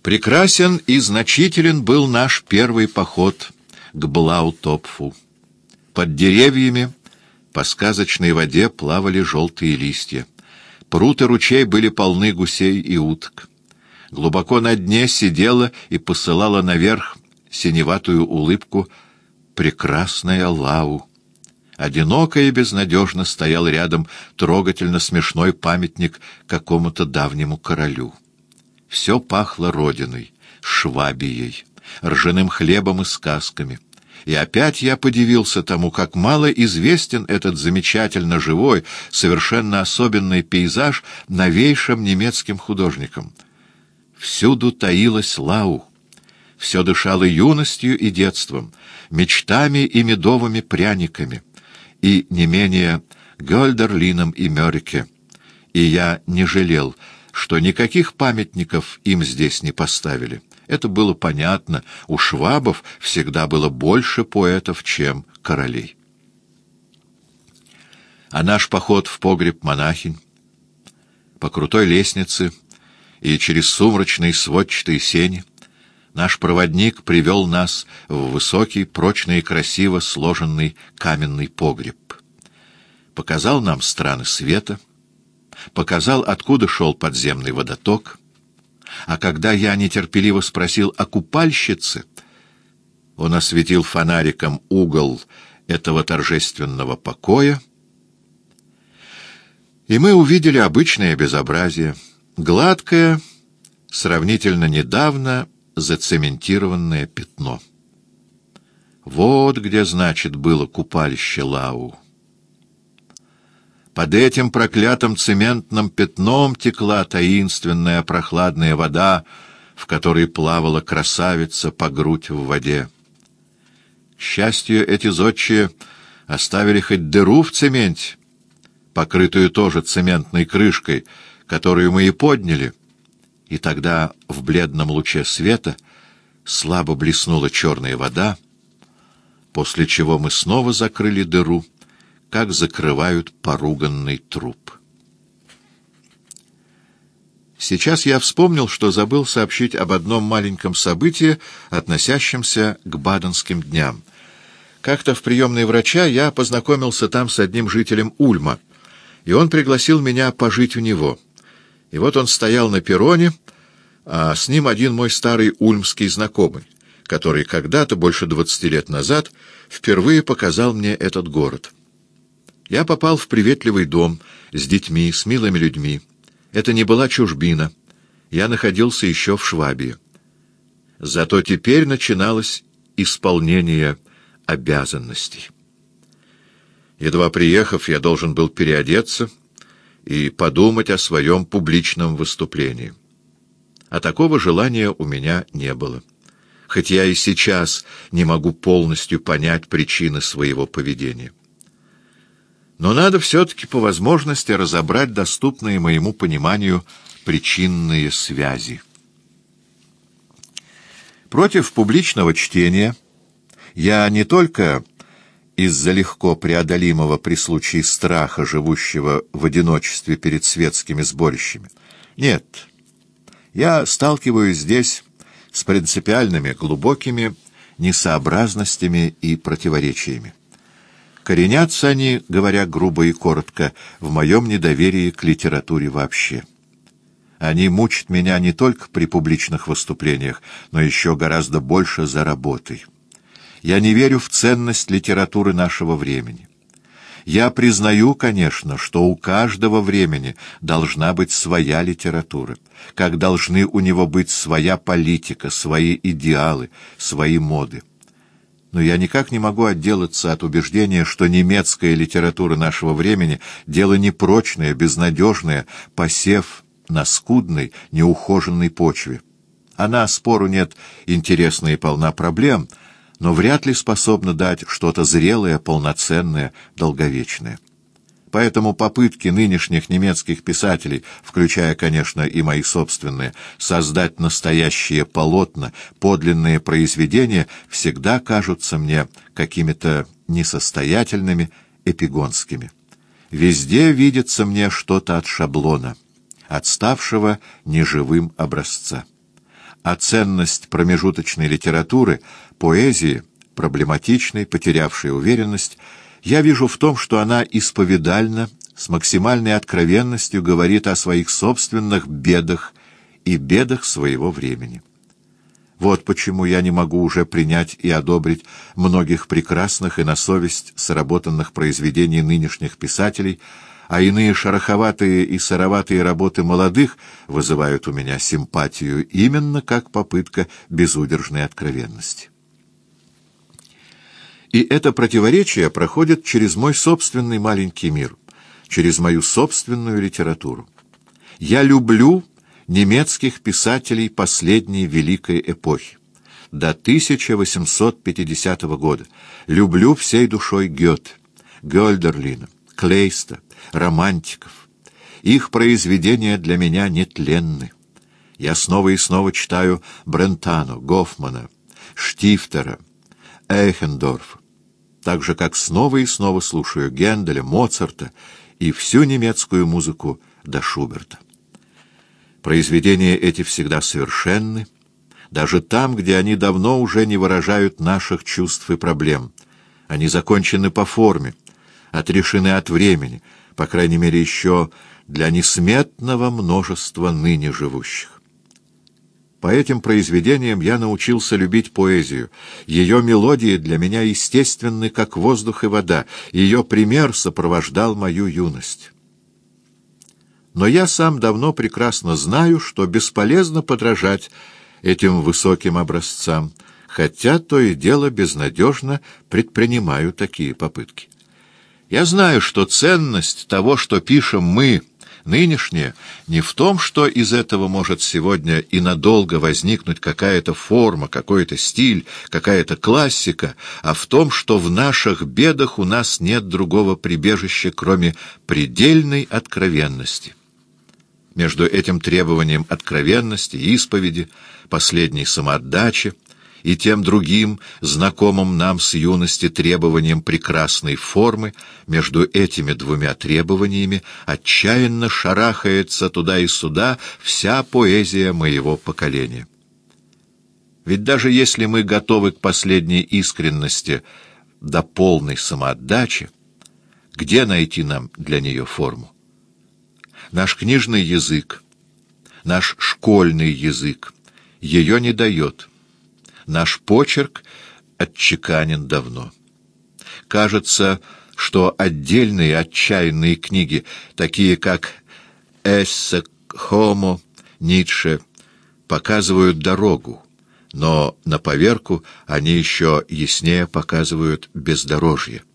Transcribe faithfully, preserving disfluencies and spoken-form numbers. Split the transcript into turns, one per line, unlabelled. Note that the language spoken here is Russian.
Прекрасен и значителен был наш первый поход к Блаутопфу. Под деревьями по сказочной воде плавали желтые листья. Пруд и ручей были полны гусей и уток. Глубоко на дне сидела и посылала наверх синеватую улыбку прекрасная Лау. Одиноко и безнадежно стоял рядом трогательно смешной памятник какому-то давнему королю. Все пахло родиной, Швабией, ржаным хлебом и сказками. И опять я подивился тому, как мало известен этот замечательно живой, совершенно особенный пейзаж новейшим немецким художникам. Всюду таилась Лау. Все дышало юностью и детством, мечтами и медовыми пряниками, и не менее Гольдерлином и Мёрке. И я не жалел, что никаких памятников им здесь не поставили. Это было понятно, у швабов всегда было больше поэтов, чем королей. А наш поход в погреб монахинь, по крутой лестнице и через сумрачные сводчатые сени, наш проводник привел нас в высокий, прочный и красиво сложенный каменный погреб. Показал нам страны света, показал, откуда шел подземный водоток, а когда я нетерпеливо спросил о купальщице, он осветил фонариком угол этого торжественного покоя, и мы увидели обычное безобразие, гладкое, сравнительно недавно зацементированное пятно. Вот где, значит, было купалище Лау. Под этим проклятым цементным пятном текла таинственная прохладная вода, в которой плавала красавица по грудь в воде. К счастью, эти зодчие оставили хоть дыру в цементе, покрытую тоже цементной крышкой, которую мы и подняли, и тогда в бледном луче света слабо блеснула черная вода, после чего мы снова закрыли дыру, как закрывают поруганный труп. Сейчас я вспомнил, что забыл сообщить об одном маленьком событии, относящемся к Баденским дням. Как-то в приемной врача я познакомился там с одним жителем Ульма, и он пригласил меня пожить у него. И вот он стоял на перроне, а с ним один мой старый ульмский знакомый, который когда-то, больше двадцати лет назад, впервые показал мне этот город. Я попал в приветливый дом с детьми, с милыми людьми. Это не была чужбина. Я находился еще в Швабии. Зато теперь начиналось исполнение обязанностей. Едва приехав, я должен был переодеться и подумать о своем публичном выступлении. А такого желания у меня не было. Хоть я и сейчас не могу полностью понять причины своего поведения. Но надо все-таки по возможности разобрать доступные моему пониманию причинные связи. Против публичного чтения я не только из-за легко преодолимого при случае страха, живущего в одиночестве перед светскими сборищами. Нет, я сталкиваюсь здесь с принципиальными, глубокими несообразностями и противоречиями. Коренятся они, говоря грубо и коротко, в моем недоверии к литературе вообще. Они мучат меня не только при публичных выступлениях, но еще гораздо больше за работой. Я не верю в ценность литературы нашего времени. Я признаю, конечно, что у каждого времени должна быть своя литература, как должны у него быть своя политика, свои идеалы, свои моды. Но я никак не могу отделаться от убеждения, что немецкая литература нашего времени — дело непрочное, безнадежное, посев на скудной, неухоженной почве. Она, спору нет, интересна и полна проблем, но вряд ли способна дать что-то зрелое, полноценное, долговечное. Поэтому попытки нынешних немецких писателей, включая, конечно, и мои собственные, создать настоящие полотна, подлинные произведения, всегда кажутся мне какими-то несостоятельными, эпигонскими. Везде видится мне что-то от шаблона, отставшего неживым образца. а ценность промежуточной литературы, поэзии, проблематичной, потерявшей уверенность, я вижу в том, что она исповедальна, с максимальной откровенностью говорит о своих собственных бедах и бедах своего времени. Вот почему я не могу уже принять и одобрить многих прекрасных и на совесть сработанных произведений нынешних писателей, а иные шероховатые и сыроватые работы молодых вызывают у меня симпатию именно как попытка безудержной откровенности. И это противоречие проходит через мой собственный маленький мир, через мою собственную литературу. Я люблю немецких писателей последней великой эпохи, до тысяча восемьсот пятидесятого года. Люблю всей душой Гёте, Гёльдерлина, Клейста, романтиков. Их произведения для меня нетленны. Я снова и снова читаю Брентано, Гофмана, Штифтера, Эйхендорфа, так же, как снова и снова слушаю Генделя, Моцарта и всю немецкую музыку до Шуберта. Произведения эти всегда совершенны, даже там, где они давно уже не выражают наших чувств и проблем. Они закончены по форме, отрешены от времени, по крайней мере, еще для несметного множества ныне живущих. По этим произведениям я научился любить поэзию. Ее мелодии для меня естественны, как воздух и вода. Ее пример сопровождал мою юность. Но я сам давно прекрасно знаю, что бесполезно подражать этим высоким образцам, хотя то и дело безнадежно предпринимаю такие попытки. Я знаю, что ценность того, что пишем мы, нынешнее, не в том, что из этого может сегодня и надолго возникнуть какая-то форма, какой-то стиль, какая-то классика, а в том, что в наших бедах у нас нет другого прибежища, кроме предельной откровенности. Между этим требованием откровенности, исповеди, последней самоотдачи и тем другим, знакомым нам с юности требованием прекрасной формы, между этими двумя требованиями отчаянно шарахается туда и сюда вся поэзия моего поколения. Ведь даже если мы готовы к последней искренности до полной самоотдачи, где найти нам для нее форму? Наш книжный язык, наш школьный язык ее не дает. Наш почерк отчеканен давно. Кажется, что отдельные отчаянные книги, такие как «Эссе Хомо», «Ницше», показывают дорогу, но на поверку они еще яснее показывают бездорожье.